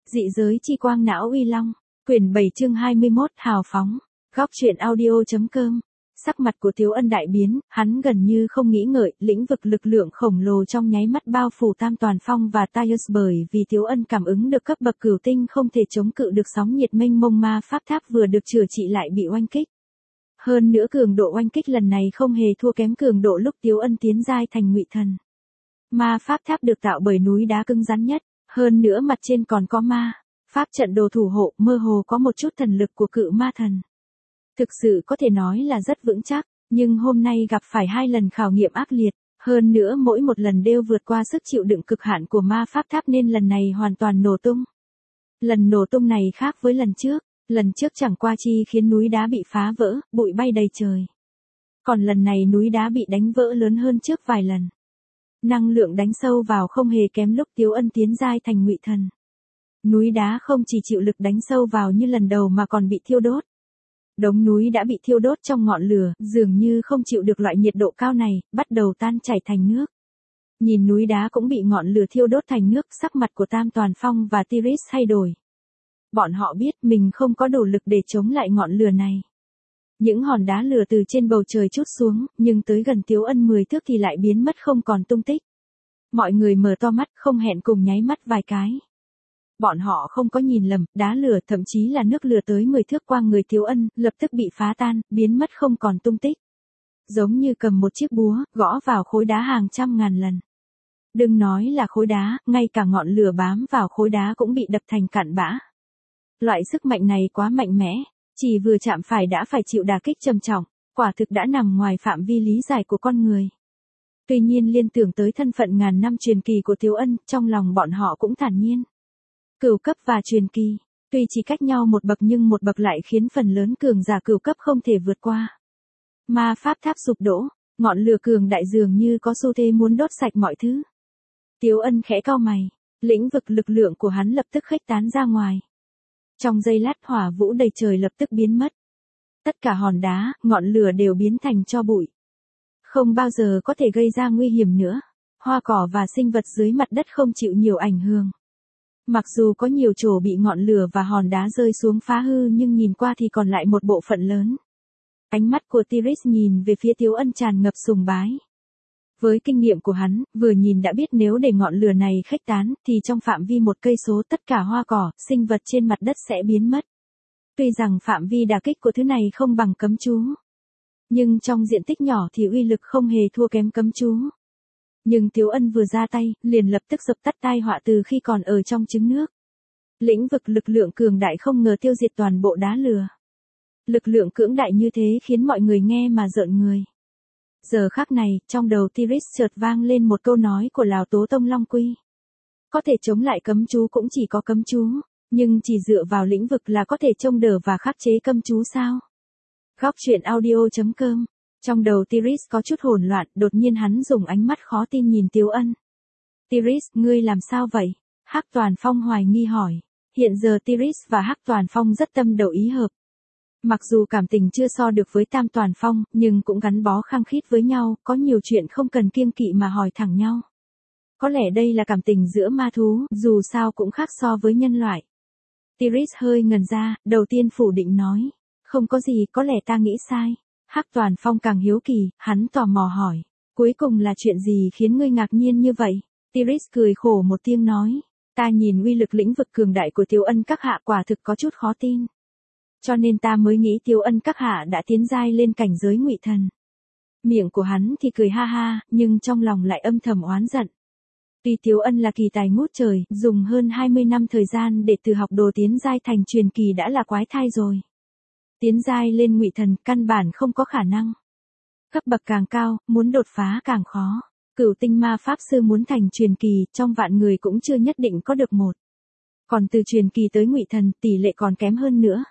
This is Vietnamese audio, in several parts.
Dị giới chi quang não uy long. Quyển 7 chương 21 hào phóng. Góc truyện audio.com. Sắc mặt của Tiếu Ân đại biến, hắn gần như không nghĩ ngợi, lĩnh vực lực lượng khổng lồ trong nháy mắt bao phủ Tam Toàn Phong và Tyus, bởi vì Tiếu Ân cảm ứng được cấp bậc cửu tinh không thể chống cự được sóng nhiệt mênh mông ma pháp tháp vừa được chữa trị lại bị oanh kích. Hơn nữa cường độ oanh kích lần này không hề thua kém cường độ lúc Tiếu Ân tiến giai thành Ngụy Thần. Ma pháp tháp được tạo bởi núi đá cứng rắn nhất, hơn nữa mặt trên còn có ma pháp trận đồ thủ hộ, mơ hồ có một chút thần lực của cự ma thần. Thực sự có thể nói là rất vững chắc, nhưng hôm nay gặp phải 2 lần khảo nghiệm ác liệt, hơn nữa mỗi một lần đều vượt qua sức chịu đựng cực hạn của ma pháp tháp nên lần này hoàn toàn nổ tung. Lần nổ tung này khác với lần trước chẳng qua chi khiến núi đá bị phá vỡ, bụi bay đầy trời. Còn lần này núi đá bị đánh vỡ lớn hơn trước vài lần. Năng lượng đánh sâu vào không hề kém lúc Tiếu Ân tiến giai thành Ngụy Thần. Núi đá không chỉ chịu lực đánh sâu vào như lần đầu mà còn bị thiêu đốt. Đống núi đã bị thiêu đốt trong ngọn lửa, dường như không chịu được loại nhiệt độ cao này, bắt đầu tan chảy thành nước. Nhìn núi đá cũng bị ngọn lửa thiêu đốt thành nước, sắc mặt của Tam Toàn Phong và Tyus thay đổi. Bọn họ biết mình không có đủ lực để chống lại ngọn lửa này. Những hòn đá lửa từ trên bầu trời trút xuống, nhưng tới gần Tiếu Ân 10 thước thì lại biến mất không còn tung tích. Mọi người mở to mắt không hẹn cùng nháy mắt vài cái. Bọn họ không có nhìn lầm, đá lửa thậm chí là nước lửa tới 10 thước qua người Tiếu Ân, lập tức bị phá tan, biến mất không còn tung tích. Giống như cầm một chiếc búa, gõ vào khối đá hàng trăm ngàn lần. Đừng nói là khối đá, ngay cả ngọn lửa bám vào khối đá cũng bị đập thành cặn bã. Loại sức mạnh này quá mạnh mẽ, chỉ vừa chạm phải đã phải chịu đả kích trầm trọng, quả thực đã nằm ngoài phạm vi lý giải của con người. Tuy nhiên liên tưởng tới thân phận ngàn năm truyền kỳ của Tiếu Ân, trong lòng bọn họ cũng thản nhiên. Cửu cấp và truyền kỳ, tuy chỉ cách nhau một bậc nhưng một bậc lại khiến phần lớn cường giả cửu cấp không thể vượt qua. Ma pháp tháp sụp đổ, ngọn lửa cường đại dường như có xu thế muốn đốt sạch mọi thứ. Tiếu Ân khẽ cau mày, lĩnh vực lực lượng của hắn lập tức khuếch tán ra ngoài. Trong giây lát hỏa vũ đầy trời lập tức biến mất. Tất cả hòn đá, ngọn lửa đều biến thành tro bụi. Không bao giờ có thể gây ra nguy hiểm nữa. Hoa cỏ và sinh vật dưới mặt đất không chịu nhiều ảnh hưởng. Mặc dù có nhiều chỗ bị ngọn lửa và hòn đá rơi xuống phá hư nhưng nhìn qua thì còn lại một bộ phận lớn. Ánh mắt của Tyus nhìn về phía Tiếu Ân tràn ngập sùng bái. Với kinh nghiệm của hắn, vừa nhìn đã biết nếu để ngọn lửa này khuếch tán, thì trong phạm vi 1 cây số tất cả hoa cỏ, sinh vật trên mặt đất sẽ biến mất. Tuy rằng phạm vi đả kích của thứ này không bằng cấm chú. Nhưng trong diện tích nhỏ thì uy lực không hề thua kém cấm chú. Nhưng Tiếu Ân vừa ra tay, liền lập tức dập tắt tai họa từ khi còn ở trong trứng nước. Lĩnh vực lực lượng cường đại không ngờ tiêu diệt toàn bộ đá lửa. Lực lượng cưỡng đại như thế khiến mọi người nghe mà rợn người. Giờ khắc này, trong đầu Tyus chợt vang lên một câu nói của Lão Tố Tông Long Quy. Có thể chống lại cấm chú cũng chỉ có cấm chú, nhưng chỉ dựa vào lĩnh vực là có thể trông đỡ và khắc chế cấm chú sao? Góc truyện audio.com. Trong đầu Tyus có chút hỗn loạn, đột nhiên hắn dùng ánh mắt khó tin nhìn Tiếu Ân. Tyus, ngươi làm sao vậy? Hắc Toàn Phong hoài nghi hỏi. Hiện giờ Tyus và Hắc Toàn Phong rất tâm đầu ý hợp. Mặc dù cảm tình chưa so được với Tam Toàn Phong, nhưng cũng gắn bó khăng khít với nhau, có nhiều chuyện không cần kiêng kỵ mà hỏi thẳng nhau. Có lẽ đây là cảm tình giữa ma thú, dù sao cũng khác so với nhân loại. Tyus hơi ngần ra, đầu tiên phủ định nói. Không có gì, có lẽ ta nghĩ sai. Hắc Toàn Phong càng hiếu kỳ, hắn tò mò hỏi. Cuối cùng là chuyện gì khiến ngươi ngạc nhiên như vậy? Tyus cười khổ một tiếng nói. Ta nhìn uy lực lĩnh vực cường đại của Tiếu Ân các hạ quả thực có chút khó tin. Cho nên ta mới nghĩ Tiếu Ân các hạ đã tiến giai lên cảnh giới Ngụy Thần. Miệng của hắn thì cười ha ha, nhưng trong lòng lại âm thầm oán giận. Tuy Tiếu Ân là kỳ tài ngút trời, dùng hơn 20 năm thời gian để từ học đồ tiến giai thành truyền kỳ đã là quái thai rồi. Tiến giai lên Ngụy Thần căn bản không có khả năng. Cấp bậc càng cao, muốn đột phá càng khó. Cửu tinh ma pháp sư muốn thành truyền kỳ, trong vạn người cũng chưa nhất định có được một. Còn từ truyền kỳ tới Ngụy Thần, tỷ lệ còn kém hơn nữa.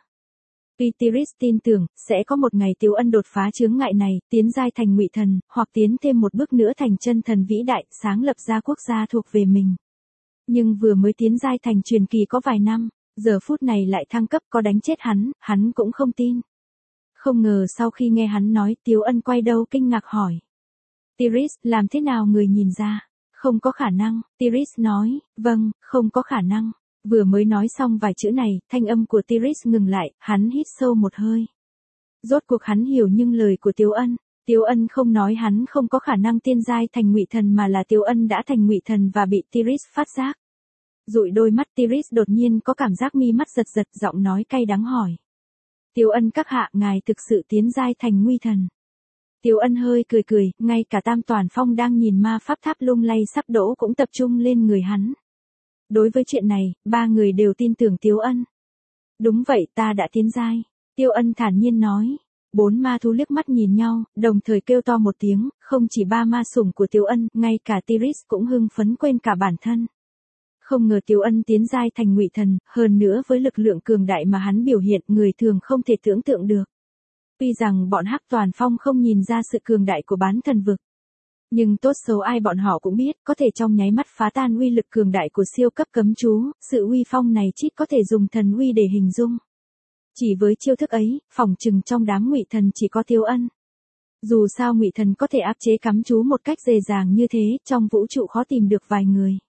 Tyus tin tưởng, sẽ có một ngày Tiếu Ân đột phá chướng ngại này, tiến giai thành Ngụy Thần, hoặc tiến thêm một bước nữa thành chân thần vĩ đại, sáng lập ra quốc gia thuộc về mình. Nhưng vừa mới tiến giai thành truyền kỳ có vài năm, giờ phút này lại thăng cấp có đánh chết hắn cũng không tin. Không ngờ sau khi nghe hắn nói, Tiếu Ân quay đầu kinh ngạc hỏi. Tyus, làm thế nào người nhìn ra? Không có khả năng, Tyus nói, vâng, không có khả năng. Vừa mới nói xong vài chữ này, thanh âm của Tiris ngừng lại, hắn hít sâu một hơi. Rốt cuộc hắn hiểu những lời của Tiếu Ân. Tiếu Ân không nói hắn không có khả năng tiên giai thành ngụy thần mà là Tiếu Ân đã thành ngụy thần và bị Tiris phát giác. Dụi đôi mắt Tiris đột nhiên có cảm giác mi mắt giật giật, giọng nói cay đắng hỏi. Tiếu Ân các hạ, ngài thực sự tiến giai thành nguy thần. Tiếu Ân hơi cười cười, ngay cả Tam Toàn Phong đang nhìn ma pháp tháp lung lay sắp đổ cũng tập trung lên người hắn. Đối với chuyện này, ba người đều tin tưởng Tiếu Ân. Đúng vậy, ta đã tiến giai. Tiếu Ân thản nhiên nói. Bốn ma thú liếc mắt nhìn nhau, đồng thời kêu to một tiếng, không chỉ ba ma sủng của Tiếu Ân, ngay cả Tiris cũng hưng phấn quên cả bản thân. Không ngờ Tiếu Ân tiến giai thành ngụy thần, hơn nữa với lực lượng cường đại mà hắn biểu hiện, người thường không thể tưởng tượng được. Tuy rằng bọn Hắc Toàn Phong không nhìn ra sự cường đại của bán thần vực, nhưng tốt xấu ai bọn họ cũng biết, có thể trong nháy mắt phá tan uy lực cường đại của siêu cấp cấm chú, sự uy phong này chít có thể dùng thần uy để hình dung. Chỉ với chiêu thức ấy, phỏng chừng trong đám ngụy thần chỉ có Tiếu Ân. Dù sao ngụy thần có thể áp chế cấm chú một cách dễ dàng như thế, trong vũ trụ khó tìm được vài người.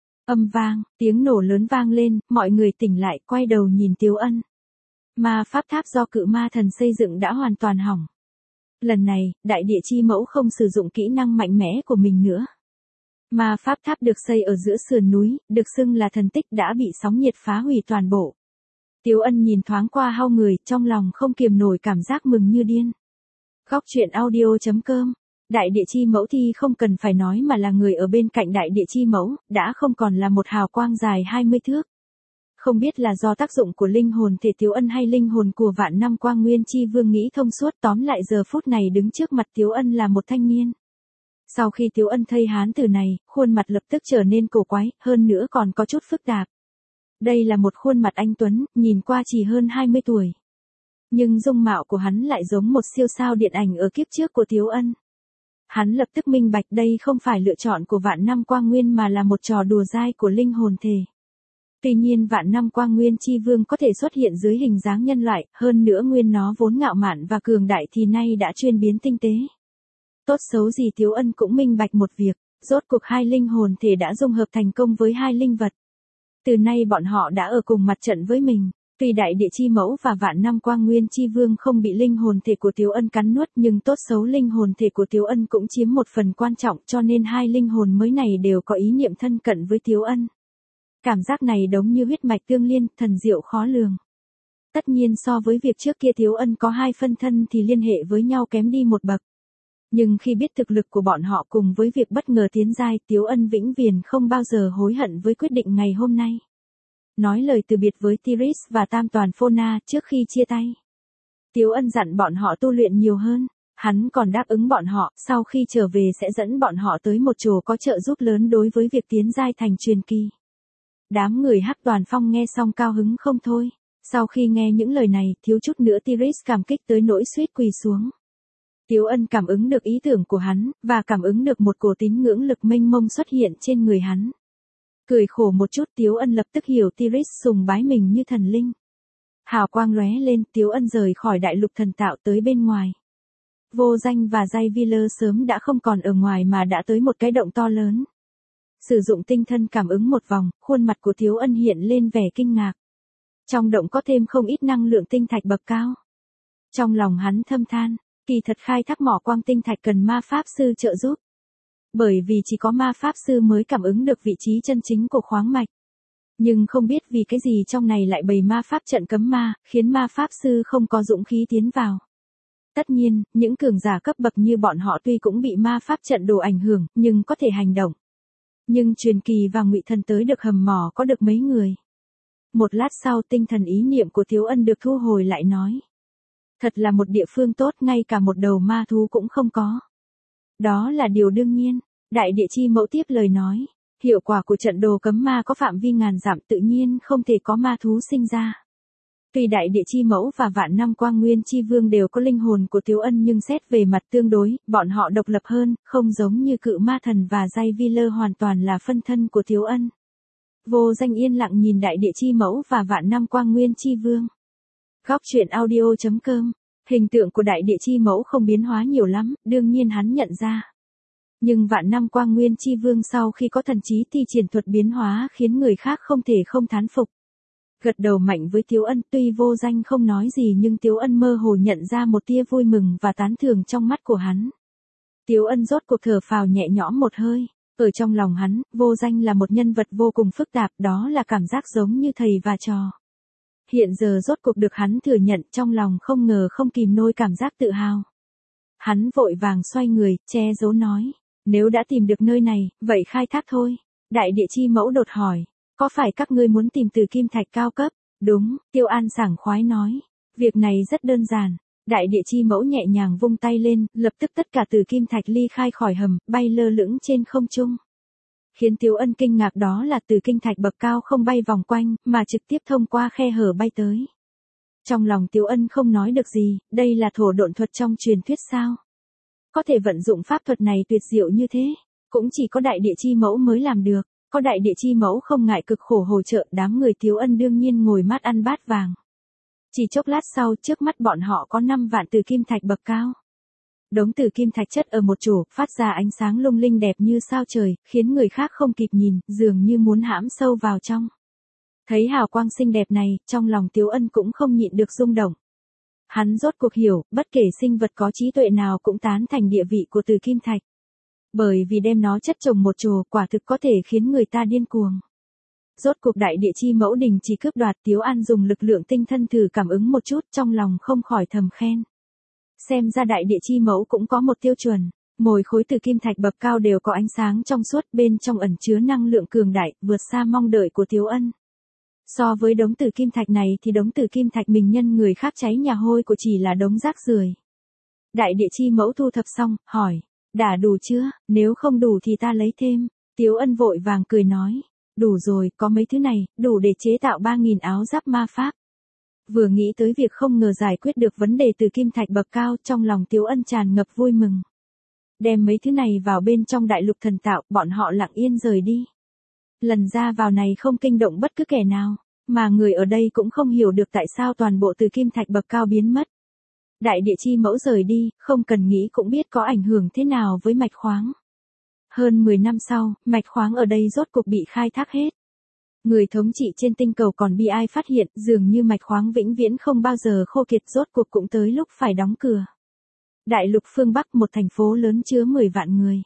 Âm vang, tiếng nổ lớn vang lên, mọi người tỉnh lại, quay đầu nhìn Tiếu Ân. Ma pháp tháp do cự ma thần xây dựng đã hoàn toàn hỏng. Lần này, đại địa chi mẫu không sử dụng kỹ năng mạnh mẽ của mình nữa. Ma pháp tháp được xây ở giữa sườn núi, được xưng là thần tích đã bị sóng nhiệt phá hủy toàn bộ. Tiếu Ân nhìn thoáng qua hao người, trong lòng không kiềm nổi cảm giác mừng như điên. Góc truyện audio.com. Đại địa chi mẫu thì không cần phải nói mà là người ở bên cạnh đại địa chi mẫu, đã không còn là một hào quang dài 20 thước. Không biết là do tác dụng của linh hồn thể Tiếu Ân hay linh hồn của vạn năm quang nguyên chi vương nghĩ thông suốt, tóm lại giờ phút này đứng trước mặt Tiếu Ân là một thanh niên. Sau khi Tiếu Ân thấy hán tử này, khuôn mặt lập tức trở nên cổ quái, hơn nữa còn có chút phức tạp. Đây là một khuôn mặt anh tuấn, nhìn qua chỉ hơn 20 tuổi. Nhưng dung mạo của hắn lại giống một siêu sao điện ảnh ở kiếp trước của Tiếu Ân. Hắn lập tức minh bạch đây không phải lựa chọn của vạn năm quang nguyên mà là một trò đùa dai của linh hồn thể. Tuy nhiên vạn năm quang nguyên chi vương có thể xuất hiện dưới hình dáng nhân loại, hơn nữa nguyên nó vốn ngạo mạn và cường đại thì nay đã chuyên biến tinh tế. Tốt xấu gì Tiếu Ân cũng minh bạch một việc, rốt cuộc hai linh hồn thể đã dung hợp thành công với hai linh vật. Từ nay bọn họ đã ở cùng mặt trận với mình. Tuy đại địa chi mẫu và vạn năm quang nguyên chi vương không bị linh hồn thể của Tiếu Ân cắn nuốt, nhưng tốt xấu linh hồn thể của Tiếu Ân cũng chiếm một phần quan trọng, cho nên hai linh hồn mới này đều có ý niệm thân cận với Tiếu Ân. Cảm giác này giống như huyết mạch tương liên, thần diệu khó lường. Tất nhiên so với việc trước kia Tiếu Ân có hai phân thân thì liên hệ với nhau kém đi một bậc. Nhưng khi biết thực lực của bọn họ cùng với việc bất ngờ tiến giai, Tiếu Ân vĩnh viễn không bao giờ hối hận với quyết định ngày hôm nay. Nói lời từ biệt với Tiris và Tam Toàn Phona trước khi chia tay. Tiếu Ân dặn bọn họ tu luyện nhiều hơn. Hắn còn đáp ứng bọn họ, sau khi trở về sẽ dẫn bọn họ tới một chỗ có trợ giúp lớn đối với việc tiến giai thành truyền kỳ. Đám người Hắc Toàn Phong nghe xong cao hứng không thôi. Sau khi nghe những lời này, thiếu chút nữa Tiris cảm kích tới nỗi suýt quỳ xuống. Tiếu Ân cảm ứng được ý tưởng của hắn, và cảm ứng được một cổ tín ngưỡng lực mênh mông xuất hiện trên người hắn. Cười khổ một chút, Tiếu Ân lập tức hiểu Tiris sùng bái mình như thần linh. Hào quang lóe lên, Tiếu Ân rời khỏi đại lục thần tạo tới bên ngoài. Vô Danh và Jay Wheeler sớm đã không còn ở ngoài mà đã tới một cái động to lớn. Sử dụng tinh thân cảm ứng một vòng, khuôn mặt của Tiếu Ân hiện lên vẻ kinh ngạc. Trong động có thêm không ít năng lượng tinh thạch bậc cao. Trong lòng hắn thâm than, kỳ thật khai thác mỏ quang tinh thạch cần ma pháp sư trợ giúp. Bởi vì chỉ có ma pháp sư mới cảm ứng được vị trí chân chính của khoáng mạch. Nhưng không biết vì cái gì trong này lại bày ma pháp trận cấm ma, khiến ma pháp sư không có dũng khí tiến vào. Tất nhiên, những cường giả cấp bậc như bọn họ tuy cũng bị ma pháp trận đồ ảnh hưởng, nhưng có thể hành động. Nhưng truyền kỳ và ngụy thần tới được hầm mỏ có được mấy người. Một lát sau tinh thần ý niệm của Tiếu Ân được thu hồi lại nói. Thật là một địa phương tốt, ngay cả một đầu ma thú cũng không có. Đó là điều đương nhiên. Đại địa chi mẫu tiếp lời nói. Hiệu quả của trận đồ cấm ma có phạm vi ngàn dặm, tự nhiên không thể có ma thú sinh ra. Tuy đại địa chi mẫu và vạn năm quang nguyên chi vương đều có linh hồn của Tiếu Ân, nhưng xét về mặt tương đối, bọn họ độc lập hơn, không giống như cự ma thần và Jay Wheeler hoàn toàn là phân thân của Tiếu Ân. Vô Danh yên lặng nhìn đại địa chi mẫu và vạn năm quang nguyên chi vương. Góc truyện audio.com. Hình tượng của đại địa chi mẫu không biến hóa nhiều lắm, đương nhiên hắn nhận ra. Nhưng vạn năm qua Nguyên Chi Vương sau khi có thần trí thi triển thuật biến hóa khiến người khác không thể không thán phục. Gật đầu mạnh với Tiếu Ân, tuy Vô Danh không nói gì nhưng Tiếu Ân mơ hồ nhận ra một tia vui mừng và tán thưởng trong mắt của hắn. Tiếu Ân rốt cuộc thở phào nhẹ nhõm một hơi. Ở trong lòng hắn, Vô Danh là một nhân vật vô cùng phức tạp, đó là cảm giác giống như thầy và trò. Hiện giờ rốt cuộc được hắn thừa nhận, trong lòng không ngờ không kìm nổi cảm giác tự hào. Hắn vội vàng xoay người, che giấu nói, nếu đã tìm được nơi này, vậy khai thác thôi. Đại địa chi mẫu đột hỏi, có phải các ngươi muốn tìm từ kim thạch cao cấp? Đúng, Tiêu An sảng khoái nói, việc này rất đơn giản. Đại địa chi mẫu nhẹ nhàng vung tay lên, lập tức tất cả từ kim thạch ly khai khỏi hầm, bay lơ lửng trên không trung. Khiến Tiếu Ân kinh ngạc đó là từ kim thạch bậc cao không bay vòng quanh, mà trực tiếp thông qua khe hở bay tới. Trong lòng Tiếu Ân không nói được gì, đây là thổ độn thuật trong truyền thuyết sao? Có thể vận dụng pháp thuật này tuyệt diệu như thế, cũng chỉ có đại địa chi mẫu mới làm được. Có đại địa chi mẫu không ngại cực khổ hỗ trợ, đám người Tiếu Ân đương nhiên ngồi mắt ăn bát vàng. Chỉ chốc lát sau, trước mắt bọn họ có 5 vạn từ kim thạch bậc cao. Đống từ kim thạch chất ở một chỗ, phát ra ánh sáng lung linh đẹp như sao trời, khiến người khác không kịp nhìn, dường như muốn hãm sâu vào trong. Thấy hào quang xinh đẹp này, trong lòng Tiếu Ân cũng không nhịn được rung động. Hắn rốt cuộc hiểu, bất kể sinh vật có trí tuệ nào cũng tán thành địa vị của từ kim thạch. Bởi vì đem nó chất chồng một chỗ, quả thực có thể khiến người ta điên cuồng. Rốt cuộc đại địa chi mẫu đình chỉ cướp đoạt, Tiếu An dùng lực lượng tinh thân thử cảm ứng một chút, trong lòng không khỏi thầm khen. Xem ra đại địa chi mẫu cũng có một tiêu chuẩn, mỗi khối từ kim thạch bậc cao đều có ánh sáng trong suốt, bên trong ẩn chứa năng lượng cường đại, vượt xa mong đợi của Tiếu Ân. So với đống từ kim thạch này thì đống từ kim thạch mình nhân người khác cháy nhà hôi của chỉ là đống rác rưởi. Đại địa chi mẫu thu thập xong, hỏi, đã đủ chưa, nếu không đủ thì ta lấy thêm. Tiếu Ân vội vàng cười nói, đủ rồi, có mấy thứ này, đủ để chế tạo 3.000 áo giáp ma pháp. Vừa nghĩ tới việc không ngờ giải quyết được vấn đề từ kim thạch bậc cao, trong lòng Tiếu Ân tràn ngập vui mừng. Đem mấy thứ này vào bên trong đại lục thần tạo, bọn họ lặng yên rời đi. Lần ra vào này không kinh động bất cứ kẻ nào, mà người ở đây cũng không hiểu được tại sao toàn bộ từ kim thạch bậc cao biến mất. Đại địa chi mẫu rời đi, không cần nghĩ cũng biết có ảnh hưởng thế nào với mạch khoáng. Hơn 10 năm sau, mạch khoáng ở đây rốt cuộc bị khai thác hết. Người thống trị trên tinh cầu còn bi ai phát hiện, dường như mạch khoáng vĩnh viễn không bao giờ khô kiệt, rốt cuộc cũng tới lúc phải đóng cửa. Đại lục phương Bắc, một thành phố lớn chứa 10 vạn người.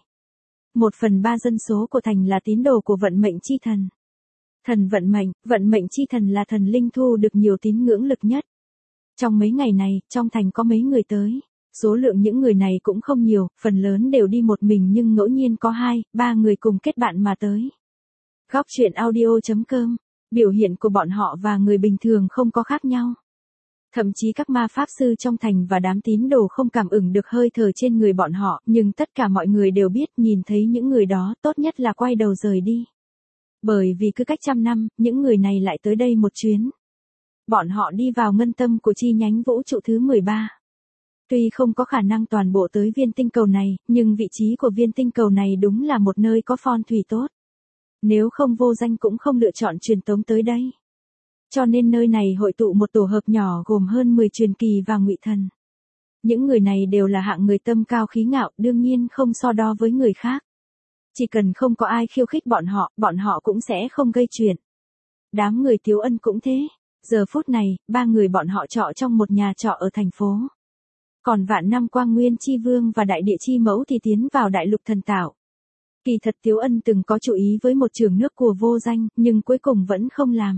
1/3 dân số của thành là tín đồ của vận mệnh chi thần. Thần vận mệnh chi thần là thần linh thu được nhiều tín ngưỡng lực nhất. Trong mấy ngày này, trong thành có mấy người tới. Số lượng những người này cũng không nhiều, phần lớn đều đi một mình nhưng ngẫu nhiên có 2-3 người cùng kết bạn mà tới. Góc truyện audio.com, biểu hiện của bọn họ và người bình thường không có khác nhau. Thậm chí các ma pháp sư trong thành và đám tín đồ không cảm ứng được hơi thở trên người bọn họ, nhưng tất cả mọi người đều biết nhìn thấy những người đó tốt nhất là quay đầu rời đi. Bởi vì cứ cách 100 năm, những người này lại tới đây một chuyến. Bọn họ đi vào ngân tâm của chi nhánh vũ trụ thứ 13. Tuy không có khả năng toàn bộ tới viên tinh cầu này, nhưng vị trí của viên tinh cầu này đúng là một nơi có phong thủy tốt. Nếu không Vô Danh cũng không lựa chọn truyền tống tới đây. Cho nên nơi này hội tụ một tổ hợp nhỏ gồm hơn 10 truyền kỳ và ngụy thần. Những người này đều là hạng người tâm cao khí ngạo, đương nhiên không so đo với người khác. Chỉ cần không có ai khiêu khích bọn họ cũng sẽ không gây chuyện. Đám người Tiếu Ân cũng thế. Giờ phút này, 3 người bọn họ trọ trong một nhà trọ ở thành phố. Còn vạn năm qua Nguyên Chi Vương và Đại Địa Chi Mẫu thì tiến vào đại lục thần tạo. Kỳ thật Tiếu Ân từng có chú ý với một trường nước của Vô Danh, nhưng cuối cùng vẫn không làm.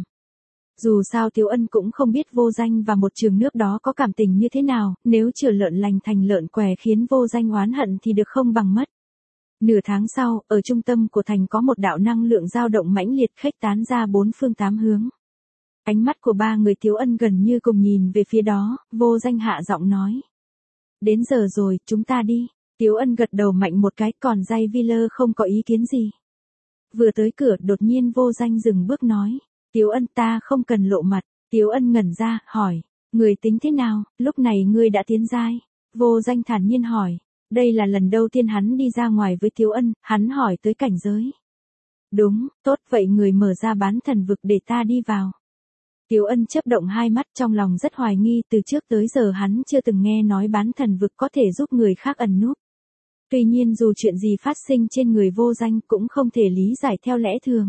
Dù sao Tiếu Ân cũng không biết Vô Danh và một trường nước đó có cảm tình như thế nào, nếu chừa lợn lành thành lợn què khiến Vô Danh oán hận thì được không bằng mất. Nửa tháng sau, ở trung tâm của thành có một đạo năng lượng dao động mãnh liệt khuếch tán ra 4 phương 8 hướng. Ánh mắt của 3 người Tiếu Ân gần như cùng nhìn về phía đó, Vô Danh hạ giọng nói. Đến giờ rồi, chúng ta đi. Tiếu Ân gật đầu mạnh một cái, còn Jay Wheeler không có ý kiến gì. Vừa tới cửa, đột nhiên Vô Danh dừng bước nói. Tiếu Ân, ta không cần lộ mặt. Tiếu Ân ngẩn ra, hỏi. Người tính thế nào, lúc này ngươi đã tiến giai. Vô Danh thản nhiên hỏi. Đây là lần đầu tiên hắn đi ra ngoài với Tiếu Ân, hắn hỏi tới cảnh giới. Đúng, tốt vậy người mở ra bán thần vực để ta đi vào. Tiếu Ân chớp động hai mắt, trong lòng rất hoài nghi, từ trước tới giờ hắn chưa từng nghe nói bán thần vực có thể giúp người khác ẩn núp. Tuy nhiên dù chuyện gì phát sinh trên người vô danh cũng không thể lý giải theo lẽ thường.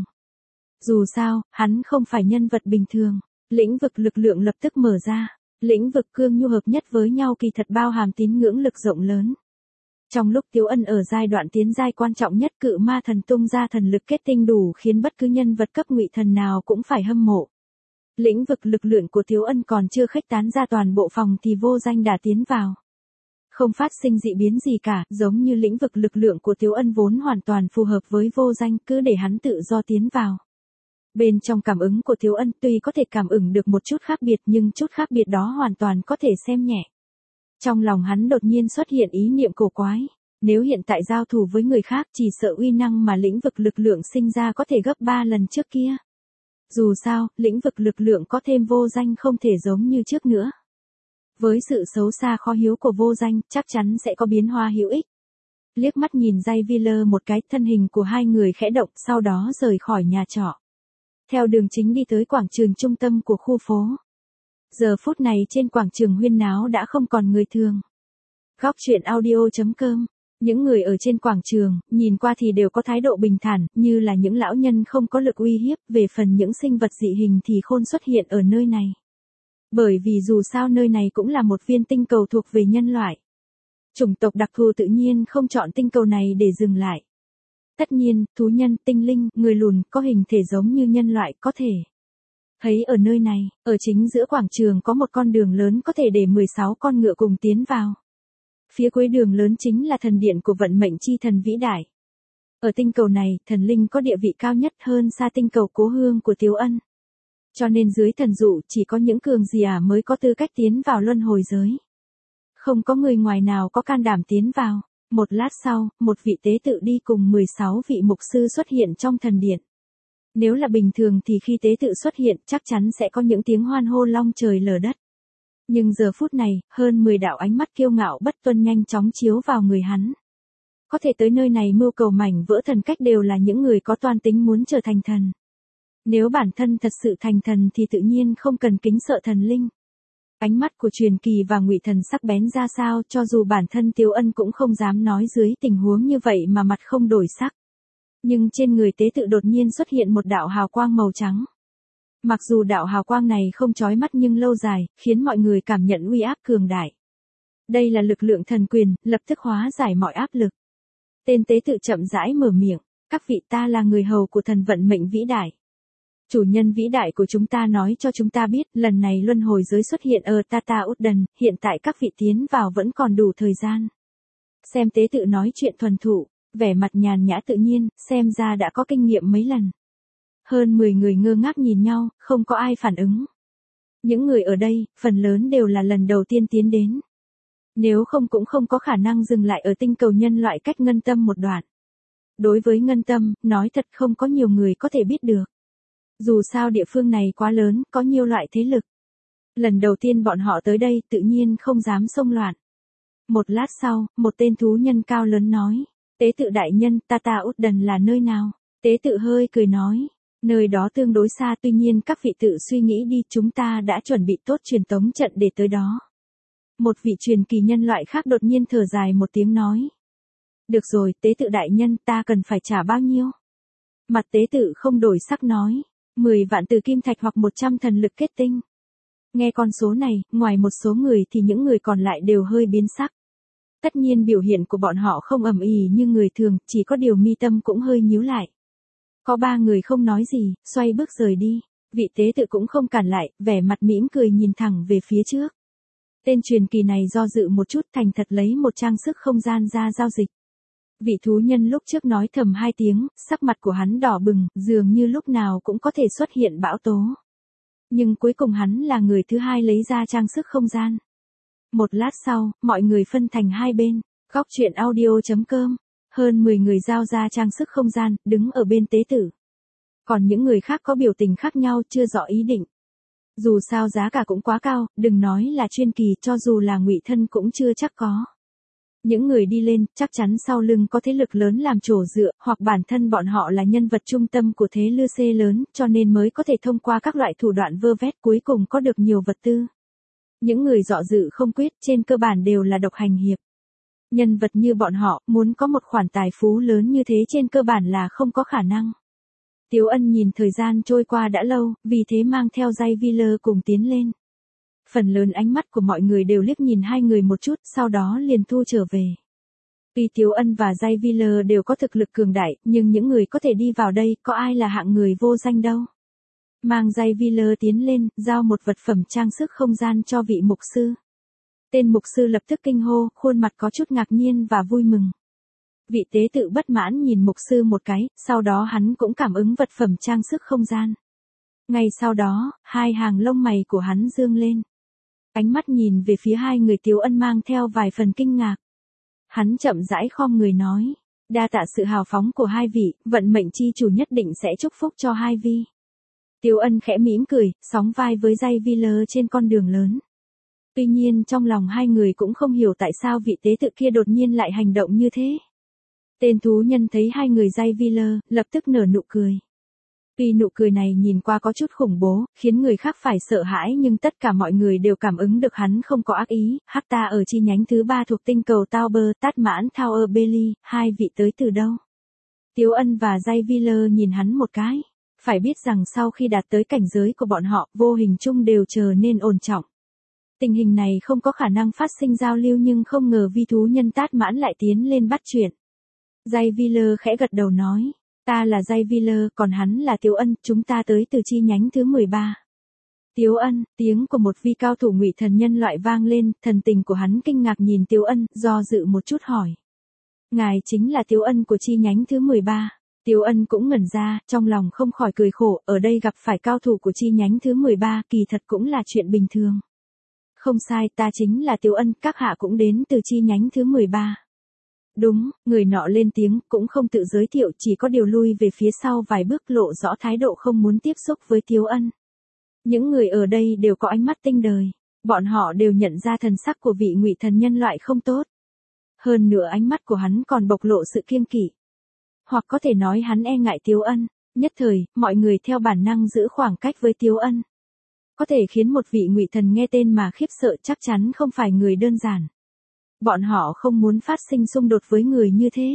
Dù sao, hắn không phải nhân vật bình thường. Lĩnh vực lực lượng lập tức mở ra. Lĩnh vực cương nhu hợp nhất với nhau kỳ thật bao hàm tín ngưỡng lực rộng lớn. Trong lúc Tiếu Ân ở giai đoạn tiến giai quan trọng nhất, cự ma thần tung ra thần lực kết tinh đủ khiến bất cứ nhân vật cấp ngụy thần nào cũng phải hâm mộ. Lĩnh vực lực lượng của Tiếu Ân còn chưa khuếch tán ra toàn bộ phòng thì vô danh đã tiến vào. Không phát sinh dị biến gì cả, giống như lĩnh vực lực lượng của Tiếu Ân vốn hoàn toàn phù hợp với vô danh, cứ để hắn tự do tiến vào. Bên trong cảm ứng của Tiếu Ân tuy có thể cảm ứng được một chút khác biệt nhưng chút khác biệt đó hoàn toàn có thể xem nhẹ. Trong lòng hắn đột nhiên xuất hiện ý niệm cổ quái. Nếu hiện tại giao thủ với người khác chỉ sợ uy năng mà lĩnh vực lực lượng sinh ra có thể gấp 3 lần trước kia. Dù sao, lĩnh vực lực lượng có thêm vô danh không thể giống như trước nữa. Với sự xấu xa khó hiếu của vô danh, chắc chắn sẽ có biến hóa hữu ích. Liếc mắt nhìn Jay Wheeler một cái, thân hình của hai người khẽ động, sau đó rời khỏi nhà trọ. Theo đường chính đi tới quảng trường trung tâm của khu phố. Giờ phút này trên quảng trường huyên náo đã không còn người thường. Góc truyện audio.com. Những người ở trên quảng trường, nhìn qua thì đều có thái độ bình thản, như là những lão nhân không có lực uy hiếp, về phần những sinh vật dị hình thì khôn xuất hiện ở nơi này. Bởi vì dù sao nơi này cũng là một viên tinh cầu thuộc về nhân loại. Chủng tộc đặc thù tự nhiên không chọn tinh cầu này để dừng lại. Tất nhiên, thú nhân, tinh linh, người lùn, có hình thể giống như nhân loại có thể. Thấy ở nơi này, ở chính giữa quảng trường có một con đường lớn có thể để 16 con ngựa cùng tiến vào. Phía cuối đường lớn chính là thần điện của vận mệnh chi thần vĩ đại. Ở tinh cầu này, thần linh có địa vị cao nhất hơn xa tinh cầu cố hương của Tiếu Ân. Cho nên dưới thần dụ chỉ có những cường giả mới có tư cách tiến vào luân hồi giới. Không có người ngoài nào có can đảm tiến vào. Một lát sau, một vị tế tự đi cùng 16 vị mục sư xuất hiện trong thần điện. Nếu là bình thường thì khi tế tự xuất hiện chắc chắn sẽ có những tiếng hoan hô long trời lở đất. Nhưng giờ phút này, hơn 10 đạo ánh mắt kiêu ngạo bất tuân nhanh chóng chiếu vào người hắn. Có thể tới nơi này mưu cầu mảnh vỡ thần cách đều là những người có toan tính muốn trở thành thần. Nếu bản thân thật sự thành thần thì tự nhiên không cần kính sợ thần linh. Ánh mắt của truyền kỳ và ngụy thần sắc bén ra sao, cho dù bản thân Tiếu Ân cũng không dám nói dưới tình huống như vậy mà mặt không đổi sắc. Nhưng trên người tế tự đột nhiên xuất hiện một đạo hào quang màu trắng. Mặc dù đạo hào quang này không chói mắt nhưng lâu dài, khiến mọi người cảm nhận uy áp cường đại. Đây là lực lượng thần quyền, lập tức hóa giải mọi áp lực. Tên tế tự chậm rãi mở miệng, các vị, ta là người hầu của thần vận mệnh vĩ đại. Chủ nhân vĩ đại của chúng ta nói cho chúng ta biết, lần này luân hồi giới xuất hiện ở Tata Udden, hiện tại các vị tiến vào vẫn còn đủ thời gian. Xem tế tự nói chuyện thuần thụ, vẻ mặt nhàn nhã tự nhiên, xem ra đã có kinh nghiệm mấy lần. Hơn 10 người ngơ ngác nhìn nhau, không có ai phản ứng. Những người ở đây, phần lớn đều là lần đầu tiên tiến đến. Nếu không cũng không có khả năng dừng lại ở tinh cầu nhân loại cách ngân tâm một đoạn. Đối với ngân tâm, nói thật không có nhiều người có thể biết được. Dù sao địa phương này quá lớn, có nhiều loại thế lực. Lần đầu tiên bọn họ tới đây tự nhiên không dám xông loạn. Một lát sau, một tên thú nhân cao lớn nói. Tế tự đại nhân, Tata Udden là nơi nào? Tế tự hơi cười nói. Nơi đó tương đối xa, tuy nhiên các vị tự suy nghĩ đi, chúng ta đã chuẩn bị tốt truyền tống trận để tới đó. Một vị truyền kỳ nhân loại khác đột nhiên thở dài một tiếng nói. Được rồi, tế tự đại nhân, ta cần phải trả bao nhiêu? Mặt tế tự không đổi sắc nói. 10 vạn từ kim thạch hoặc 100 thần lực kết tinh. Nghe con số này, ngoài một số người thì những người còn lại đều hơi biến sắc. Tất nhiên biểu hiện của bọn họ không ầm ĩ như người thường, chỉ có điều mi tâm cũng hơi nhíu lại. Có 3 người không nói gì, xoay bước rời đi. Vị tế tự cũng không cản lại, vẻ mặt mỉm cười nhìn thẳng về phía trước. Tên truyền kỳ này do dự một chút, thành thật lấy một trang sức không gian ra giao dịch. Vị thú nhân lúc trước nói thầm 2 tiếng, sắc mặt của hắn đỏ bừng, dường như lúc nào cũng có thể xuất hiện bão tố. Nhưng cuối cùng hắn là người thứ hai lấy ra trang sức không gian. Một lát sau, mọi người phân thành hai bên. Góc truyện audio.com. Hơn 10 người giao ra trang sức không gian, đứng ở bên tế tử. Còn những người khác có biểu tình khác nhau, chưa rõ ý định. Dù sao giá cả cũng quá cao, đừng nói là chuyên kỳ, cho dù là ngụy thân cũng chưa chắc có. Những người đi lên, chắc chắn sau lưng có thế lực lớn làm chỗ dựa, hoặc bản thân bọn họ là nhân vật trung tâm của thế lư xê lớn, cho nên mới có thể thông qua các loại thủ đoạn vơ vét cuối cùng có được nhiều vật tư. Những người dọ dự không quyết, trên cơ bản đều là độc hành hiệp. Nhân vật như bọn họ, muốn có một khoản tài phú lớn như thế trên cơ bản là không có khả năng. Tiếu Ân nhìn thời gian trôi qua đã lâu, vì thế mang theo Jay Wheeler cùng tiến lên. Phần lớn ánh mắt của mọi người đều liếc nhìn hai người một chút, sau đó liền thu trở về. Tuy Tiếu Ân và Jay Wheeler đều có thực lực cường đại, nhưng những người có thể đi vào đây, có ai là hạng người vô danh đâu. Mang Jay Wheeler tiến lên, giao một vật phẩm trang sức không gian cho vị mục sư. Tên mục sư lập tức kinh hô, khuôn mặt có chút ngạc nhiên và vui mừng. Vị tế tự bất mãn nhìn mục sư một cái, sau đó hắn cũng cảm ứng vật phẩm trang sức không gian. Ngay sau đó, hai hàng lông mày của hắn dương lên. Ánh mắt nhìn về phía hai người Tiếu Ân mang theo vài phần kinh ngạc. Hắn chậm rãi khom người nói, đa tạ sự hào phóng của hai vị, vận mệnh chi chủ nhất định sẽ chúc phúc cho hai vị. Tiếu Ân khẽ mỉm cười, sóng vai với Jay Wheeler trên con đường lớn. Tuy nhiên trong lòng hai người cũng không hiểu tại sao vị tế tự kia đột nhiên lại hành động như thế. Tên thú nhân thấy hai người Jay Wheeler, lập tức nở nụ cười. Tuy nụ cười này nhìn qua có chút khủng bố, khiến người khác phải sợ hãi nhưng tất cả mọi người đều cảm ứng được hắn không có ác ý. Ta ở chi nhánh thứ 3 thuộc tinh cầu Tower Tát Mãn Tower Bailey, hai vị tới từ đâu? Tiếu Ân và Jay Wheeler nhìn hắn một cái. Phải biết rằng sau khi đạt tới cảnh giới của bọn họ, vô hình chung đều trở nên ổn trọng. Tình hình này không có khả năng phát sinh giao lưu nhưng không ngờ vi thú nhân Tát Mãn lại tiến lên bắt chuyện. Jay Wheeler khẽ gật đầu nói, ta là Jay Wheeler, còn hắn là Tiếu Ân, chúng ta tới từ chi nhánh thứ 13. Tiếu Ân, tiếng của một vi cao thủ ngụy thần nhân loại vang lên, thần tình của hắn kinh ngạc nhìn Tiếu Ân, do dự một chút hỏi. Ngài chính là Tiếu Ân của chi nhánh thứ 13. Tiếu Ân cũng ngẩn ra, trong lòng không khỏi cười khổ, ở đây gặp phải cao thủ của chi nhánh thứ 13, kỳ thật cũng là chuyện bình thường. Không sai, ta chính là Tiếu Ân, các hạ cũng đến từ chi nhánh thứ 13. Đúng, người nọ lên tiếng, cũng không tự giới thiệu, chỉ có điều lui về phía sau vài bước lộ rõ thái độ không muốn tiếp xúc với Tiếu Ân. Những người ở đây đều có ánh mắt tinh đời, bọn họ đều nhận ra thần sắc của vị ngụy thần nhân loại không tốt. Hơn nữa ánh mắt của hắn còn bộc lộ sự kiêng kỵ. Hoặc có thể nói hắn e ngại Tiếu Ân, nhất thời, mọi người theo bản năng giữ khoảng cách với Tiếu Ân. Có thể khiến một vị ngụy thần nghe tên mà khiếp sợ chắc chắn không phải người đơn giản. Bọn họ không muốn phát sinh xung đột với người như thế.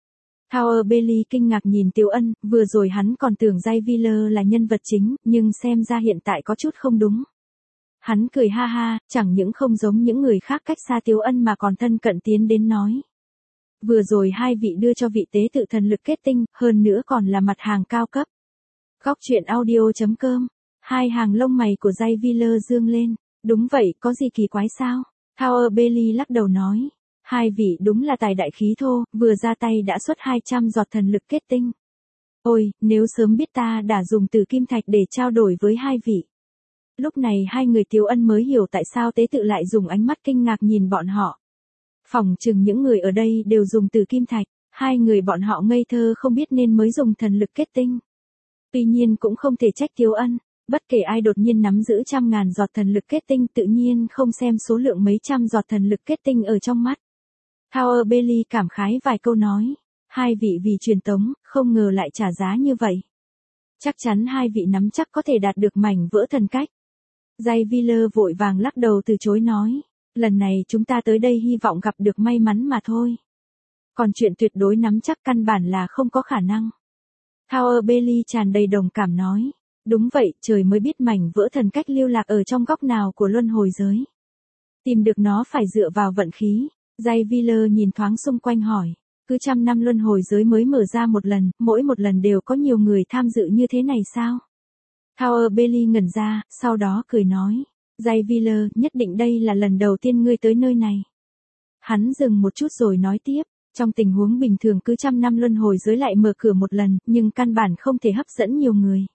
Tower Bailey kinh ngạc nhìn Tiếu Ân, vừa rồi hắn còn tưởng Jay Wheeler là nhân vật chính, nhưng xem ra hiện tại có chút không đúng. Hắn cười ha ha, chẳng những không giống những người khác cách xa Tiếu Ân mà còn thân cận tiến đến nói. Vừa rồi hai vị đưa cho vị tế tự thần lực kết tinh, hơn nữa còn là mặt hàng cao cấp. Góc truyện audio.com, hai hàng lông mày của Jay Wheeler dương lên. Đúng vậy, có gì kỳ quái sao? Tower Bailey lắc đầu nói. Hai vị đúng là tài đại khí thô, vừa ra tay đã xuất 200 giọt thần lực kết tinh. Ôi, nếu sớm biết ta đã dùng tử kim thạch để trao đổi với hai vị. Lúc này hai người Tiếu Ân mới hiểu tại sao tế tự lại dùng ánh mắt kinh ngạc nhìn bọn họ. Phỏng chừng những người ở đây đều dùng tử kim thạch, hai người bọn họ ngây thơ không biết nên mới dùng thần lực kết tinh. Tuy nhiên cũng không thể trách Tiếu Ân, bất kể ai đột nhiên nắm giữ trăm ngàn giọt thần lực kết tinh tự nhiên không xem số lượng mấy trăm giọt thần lực kết tinh ở trong mắt. Tower Bailey cảm khái vài câu nói, hai vị vì truyền tống, không ngờ lại trả giá như vậy. Chắc chắn hai vị nắm chắc có thể đạt được mảnh vỡ thần cách. Jay Wheeler vội vàng lắc đầu từ chối nói, lần này chúng ta tới đây hy vọng gặp được may mắn mà thôi. Còn chuyện tuyệt đối nắm chắc căn bản là không có khả năng. Tower Bailey tràn đầy đồng cảm nói, đúng vậy, trời mới biết mảnh vỡ thần cách lưu lạc ở trong góc nào của luân hồi giới. Tìm được nó phải dựa vào vận khí. Jay Wheeler nhìn thoáng xung quanh hỏi, cứ 100 năm luân hồi giới mới mở ra một lần, mỗi một lần đều có nhiều người tham dự như thế này sao? Tower Bailey ngẩn ra, sau đó cười nói, Jay Wheeler, nhất định đây là lần đầu tiên ngươi tới nơi này. Hắn dừng một chút rồi nói tiếp, trong tình huống bình thường cứ 100 năm luân hồi giới lại mở cửa một lần, nhưng căn bản không thể hấp dẫn nhiều người.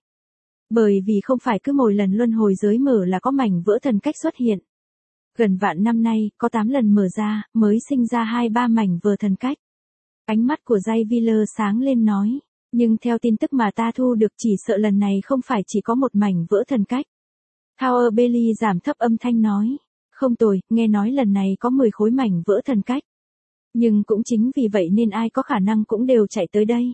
Bởi vì không phải cứ mỗi lần luân hồi giới mở là có mảnh vỡ thần cách xuất hiện. Gần vạn năm nay, có 8 lần mở ra, mới sinh ra 2-3 mảnh vỡ thần cách. Ánh mắt của Jay Wheeler sáng lên nói, nhưng theo tin tức mà ta thu được chỉ sợ lần này không phải chỉ có một mảnh vỡ thần cách. Tower Bailey giảm thấp âm thanh nói, không tồi, nghe nói lần này có 10 khối mảnh vỡ thần cách. Nhưng cũng chính vì vậy nên ai có khả năng cũng đều chạy tới đây.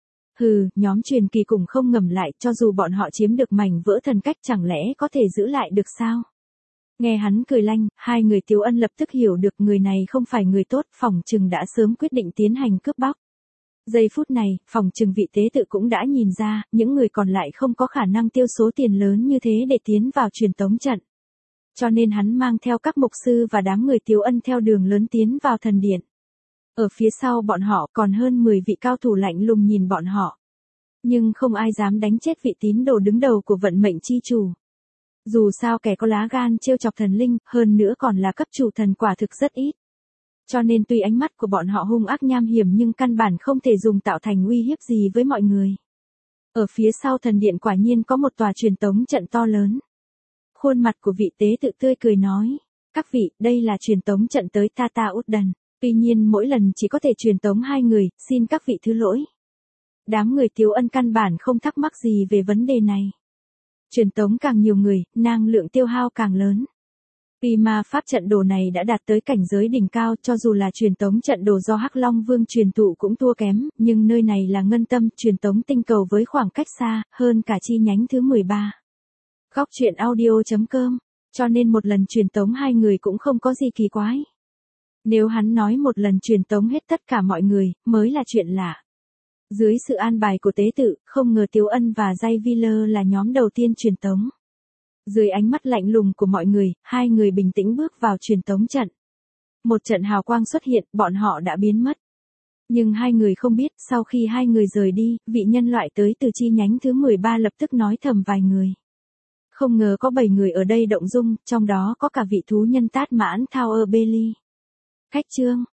Hừ, nhóm truyền kỳ cùng không ngầm lại, cho dù bọn họ chiếm được mảnh vỡ thần cách chẳng lẽ có thể giữ lại được sao? Nghe hắn cười lanh, hai người Tiếu Ân lập tức hiểu được người này không phải người tốt, phỏng chừng đã sớm quyết định tiến hành cướp bóc. Giây phút này, phỏng chừng vị tế tự cũng đã nhìn ra, những người còn lại không có khả năng tiêu số tiền lớn như thế để tiến vào truyền tống trận. Cho nên hắn mang theo các mục sư và đám người Tiếu Ân theo đường lớn tiến vào thần điện. Ở phía sau bọn họ còn hơn 10 vị cao thủ lạnh lùng nhìn bọn họ. Nhưng không ai dám đánh chết vị tín đồ đứng đầu của vận mệnh chi chủ. Dù sao kẻ có lá gan trêu chọc thần linh, hơn nữa còn là cấp chủ thần quả thực rất ít. Cho nên tuy ánh mắt của bọn họ hung ác nham hiểm nhưng căn bản không thể dùng tạo thành uy hiếp gì với mọi người. Ở phía sau thần điện quả nhiên có một tòa truyền tống trận to lớn. Khuôn mặt của vị tế tự tươi cười nói, các vị, đây là truyền tống trận tới Tata Uddan. Tuy nhiên mỗi lần chỉ có thể truyền tống 2 người, xin các vị thứ lỗi. Đám người Tiếu Ân căn bản không thắc mắc gì về vấn đề này. Truyền tống càng nhiều người, năng lượng tiêu hao càng lớn. Vì ma pháp trận đồ này đã đạt tới cảnh giới đỉnh cao, cho dù là truyền tống trận đồ do Hắc Long Vương truyền thụ cũng thua kém, nhưng nơi này là ngân tâm truyền tống tinh cầu với khoảng cách xa, hơn cả chi nhánh thứ 13. Góc truyện audio.com, cho nên một lần truyền tống 2 người cũng không có gì kỳ quái. Nếu hắn nói một lần truyền tống hết tất cả mọi người, mới là chuyện lạ. Dưới sự an bài của tế tự, không ngờ Tiếu Ân và Jay Wheeler là nhóm đầu tiên truyền tống. Dưới ánh mắt lạnh lùng của mọi người, 2 người bình tĩnh bước vào truyền tống trận. Một trận hào quang xuất hiện, bọn họ đã biến mất. Nhưng 2 người không biết, sau khi 2 người rời đi, vị nhân loại tới từ chi nhánh thứ 13 lập tức nói thầm vài người. Không ngờ có 7 người ở đây động dung, trong đó có cả vị thú nhân Tát Mãn Tower Bailey. Khách chương